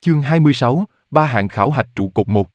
Chương 26, ba hạng khảo hạch trụ cột 1.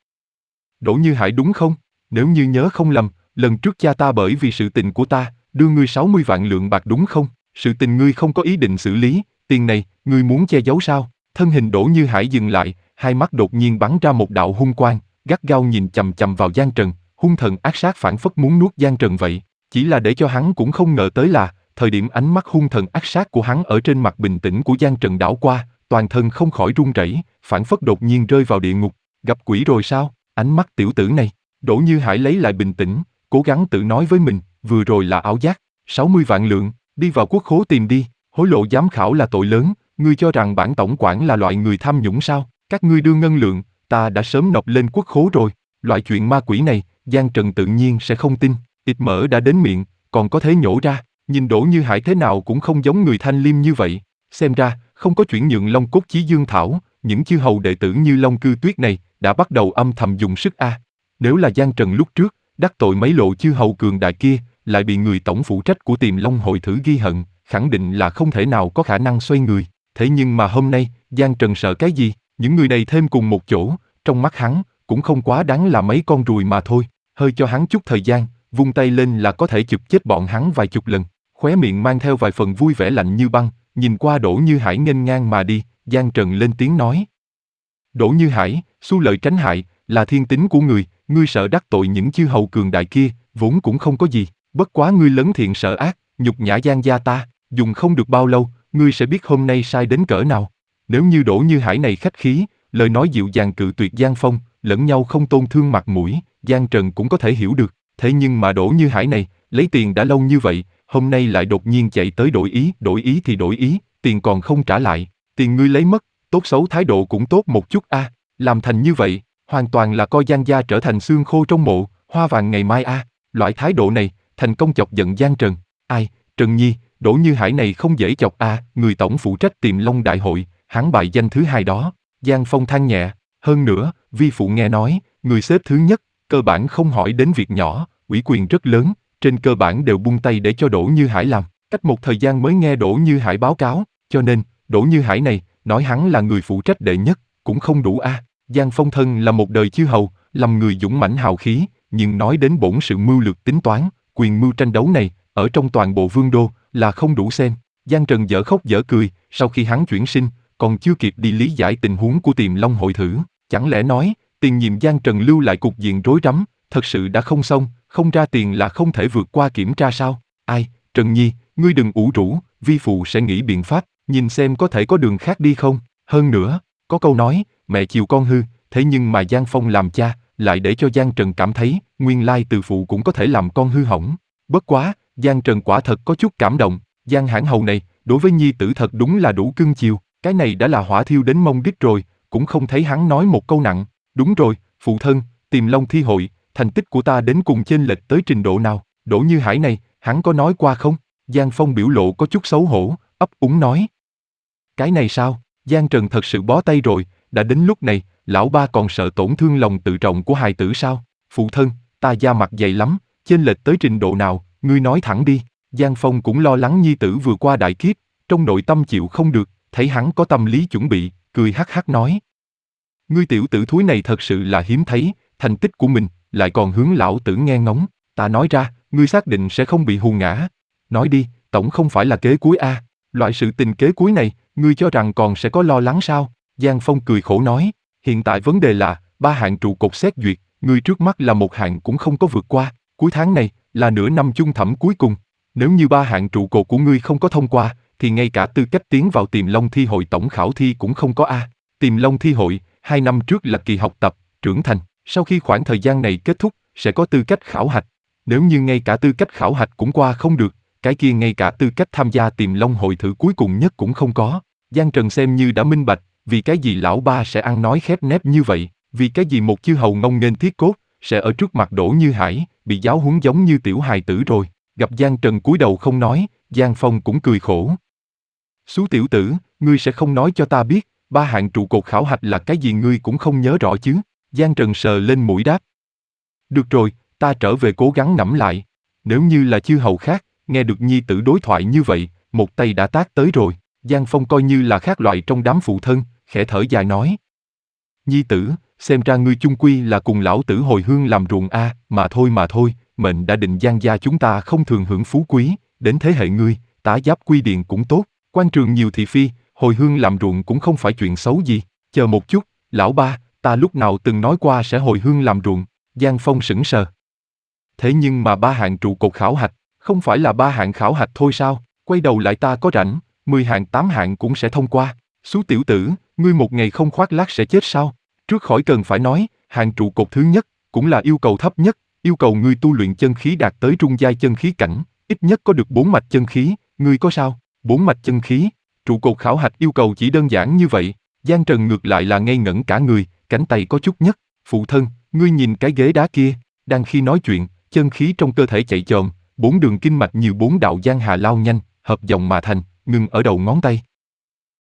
Đỗ Như Hải đúng không? Nếu như nhớ không lầm, lần trước cha ta bởi vì sự tình của ta, đưa ngươi 60 vạn lượng bạc đúng không? Sự tình ngươi không có ý định xử lý, tiền này, ngươi muốn che giấu sao? Thân hình Đỗ Như Hải dừng lại, hai mắt đột nhiên bắn ra một đạo hung quang, gắt gao nhìn chằm chằm vào Giang Trần, hung thần ác sát phảng phất muốn nuốt Giang Trần vậy. Chỉ là để cho hắn cũng không ngờ tới là, thời điểm ánh mắt hung thần ác sát của hắn ở trên mặt bình tĩnh của Giang Trần đảo qua, toàn thân không khỏi run rẩy, phảng phất đột nhiên rơi vào địa ngục. Gặp quỷ rồi sao? Ánh mắt tiểu tử này. Đỗ Như Hải lấy lại bình tĩnh, cố gắng tự nói với mình, vừa rồi là ảo giác. 60 vạn lượng, đi vào quốc khố tìm đi. Hối lộ giám khảo là tội lớn, ngươi cho rằng bản tổng quản là loại người tham nhũng sao? Các ngươi đưa ngân lượng, ta đã sớm nộp lên quốc khố rồi. Loại chuyện ma quỷ này, Giang Trần tự nhiên sẽ không tin. Thịt mỡ đã đến miệng, còn có thể nhổ ra. Nhìn Đỗ Như Hải thế nào cũng không giống người thanh liêm như vậy. Xem ra, không có chuyển nhượng Long Cốt Chí Dương Thảo, những chư hầu đệ tử như Long Cư Tuyết này đã bắt đầu âm thầm dùng sức a. Nếu là Giang Trần lúc trước, đắc tội mấy lộ chư hầu cường đại kia, lại bị người tổng phụ trách của Tiềm Long hội thử ghi hận, khẳng định là không thể nào có khả năng xoay người. Thế nhưng mà hôm nay, Giang Trần sợ cái gì? Những người này thêm cùng một chỗ, trong mắt hắn, cũng không quá đáng là mấy con ruồi mà thôi. Hơi cho hắn chút thời gian, vung tay lên là có thể chụp chết bọn hắn vài chục lần. Khóe miệng mang theo vài phần vui vẻ lạnh như băng, nhìn qua Đỗ Như Hải nghênh ngang mà đi, Giang Trần lên tiếng nói. Đỗ Như Hải, xu lợi tránh hại, là thiên tính của người, ngươi sợ đắc tội những chư hầu cường đại kia, vốn cũng không có gì, bất quá ngươi lấn thiện sợ ác, nhục nhã Giang gia ta, dùng không được bao lâu, ngươi sẽ biết hôm nay sai đến cỡ nào. Nếu như Đỗ Như Hải này khách khí, lời nói dịu dàng cự tuyệt Giang Phong, lẫn nhau không tôn thương mặt mũi, Giang Trần cũng có thể hiểu được, thế nhưng mà Đỗ Như Hải này, lấy tiền đã lâu như vậy, hôm nay lại đột nhiên chạy tới đổi ý thì đổi ý, tiền còn không trả lại, tiền ngươi lấy mất, tốt xấu thái độ cũng tốt một chút a, làm thành như vậy, hoàn toàn là coi Giang gia trở thành xương khô trong mộ, hoa vàng ngày mai a, loại thái độ này, thành công chọc giận Giang Trần, ai, Trần Nhi, Đỗ Như Hải này không dễ chọc a, người tổng phụ trách Tiềm Long đại hội, hắn bại danh thứ hai đó, Giang Phong than nhẹ, hơn nữa, vi phụ nghe nói, người xếp thứ nhất, cơ bản không hỏi đến việc nhỏ, ủy quyền rất lớn, trên cơ bản đều buông tay để cho Đỗ Như Hải làm, cách một thời gian mới nghe Đỗ Như Hải báo cáo, cho nên, Đỗ Như Hải này, nói hắn là người phụ trách đệ nhất, cũng không đủ a. Giang Phong thân là một đời chư hầu, làm người dũng mãnh hào khí, nhưng nói đến bổn sự mưu lược tính toán, quyền mưu tranh đấu này, ở trong toàn bộ vương đô, là không đủ xem. Giang Trần dở khóc dở cười, sau khi hắn chuyển sinh, còn chưa kịp đi lý giải tình huống của Tiềm Long hội thử, chẳng lẽ nói, tiền nhiệm Giang Trần lưu lại cục diện rối rắm, thật sự đã không xong, không ra tiền là không thể vượt qua kiểm tra sao? Ai, Trần Nhi, ngươi đừng ủ rũ, vi phụ sẽ nghĩ biện pháp, nhìn xem có thể có đường khác đi không? Hơn nữa, có câu nói, mẹ chiều con hư, thế nhưng mà Giang Phong làm cha, lại để cho Giang Trần cảm thấy, nguyên lai từ phụ cũng có thể làm con hư hỏng. Bất quá, Giang Trần quả thật có chút cảm động, Giang hãn hầu này, đối với nhi tử thật đúng là đủ cưng chiều, cái này đã là hỏa thiêu đến mông đít rồi, cũng không thấy hắn nói một câu nặng. Đúng rồi, phụ thân, Tiềm Long thi hội, thành tích của ta đến cùng chênh lệch tới trình độ nào? Đỗ Như Hải này, hắn có nói qua không? Giang Phong biểu lộ có chút xấu hổ, ấp úng nói. Cái này sao? Giang Trần thật sự bó tay rồi, đã đến lúc này, lão ba còn sợ tổn thương lòng tự trọng của hài tử sao? Phụ thân, ta da mặt dày lắm, chênh lệch tới trình độ nào, ngươi nói thẳng đi. Giang Phong cũng lo lắng nhi tử vừa qua đại kiếp, trong nội tâm chịu không được, thấy hắn có tâm lý chuẩn bị, cười hắc hắc nói. Ngươi tiểu tử thúi này thật sự là hiếm thấy, thành tích của mình, lại còn hướng lão tử nghe ngóng, ta nói ra, ngươi xác định sẽ không bị hù ngã. Nói đi, tổng không phải là kế cuối a, loại sự tình kế cuối này, ngươi cho rằng còn sẽ có lo lắng sao? Giang Phong cười khổ nói, hiện tại vấn đề là, ba hạng trụ cột xét duyệt, ngươi trước mắt là một hạng cũng không có vượt qua, cuối tháng này, là nửa năm chung thẩm cuối cùng. Nếu như ba hạng trụ cột của ngươi không có thông qua, thì ngay cả tư cách tiến vào Tiềm Long thi hội tổng khảo thi cũng không có a. Tiềm Long thi hội, 2 năm trước là kỳ học tập, trưởng thành, sau khi khoảng thời gian này kết thúc, sẽ có tư cách khảo hạch. Nếu như ngay cả tư cách khảo hạch cũng qua không được, cái kia ngay cả tư cách tham gia Tiềm Long hội thử cuối cùng nhất cũng không có. Giang Trần xem như đã minh bạch, vì cái gì lão ba sẽ ăn nói khép nép như vậy, vì cái gì một chư hầu ngông nghênh thiết cốt, sẽ ở trước mặt Đỗ Như Hải, bị giáo huấn giống như tiểu hài tử rồi. Gặp Giang Trần cúi đầu không nói, Giang Phong cũng cười khổ. Xú tiểu tử, ngươi sẽ không nói cho ta biết, ba hạng trụ cột khảo hạch là cái gì ngươi cũng không nhớ rõ chứ? Giang Trần sờ lên mũi đáp. Được rồi, ta trở về cố gắng ngẫm lại. Nếu như là chư hầu khác, nghe được nhi tử đối thoại như vậy, một tay đã tát tới rồi. Giang Phong coi như là khác loại trong đám phụ thân, khẽ thở dài nói. Nhi tử, xem ra ngươi chung quy là cùng lão tử hồi hương làm ruộng a, mà thôi, mệnh đã định Giang gia chúng ta không thường hưởng phú quý, đến thế hệ ngươi, tá giáp quy điền cũng tốt, quan trường nhiều thị phi, hồi hương làm ruộng cũng không phải chuyện xấu gì. Chờ một chút, lão ba, ta lúc nào từng nói qua sẽ hồi hương làm ruộng? Giang Phong sững sờ. Thế nhưng mà 3 hạng trụ cột khảo hạch, không phải là 3 hạng khảo hạch thôi sao? Quay đầu lại ta có rảnh, 10 hạng 8 hạng cũng sẽ thông qua. Xú tiểu tử, ngươi một ngày không khoác lác sẽ chết sao? Trước khỏi cần phải nói, hạng trụ cột thứ nhất, cũng là yêu cầu thấp nhất, yêu cầu ngươi tu luyện chân khí đạt tới trung giai chân khí cảnh, ít nhất có được 4 mạch chân khí, ngươi có sao? 4 mạch chân khí, trụ cột khảo hạch yêu cầu chỉ đơn giản như vậy. Giang Trần ngược lại là ngây ngẩn cả người, cánh tay có chút nhấc. Phụ thân, ngươi nhìn cái ghế đá kia. Đang khi nói chuyện, chân khí trong cơ thể chạy chồm, 4 đường kinh mạch nhiều 4 đạo giang hà lao nhanh, hợp dòng mà thành, ngừng ở đầu ngón tay.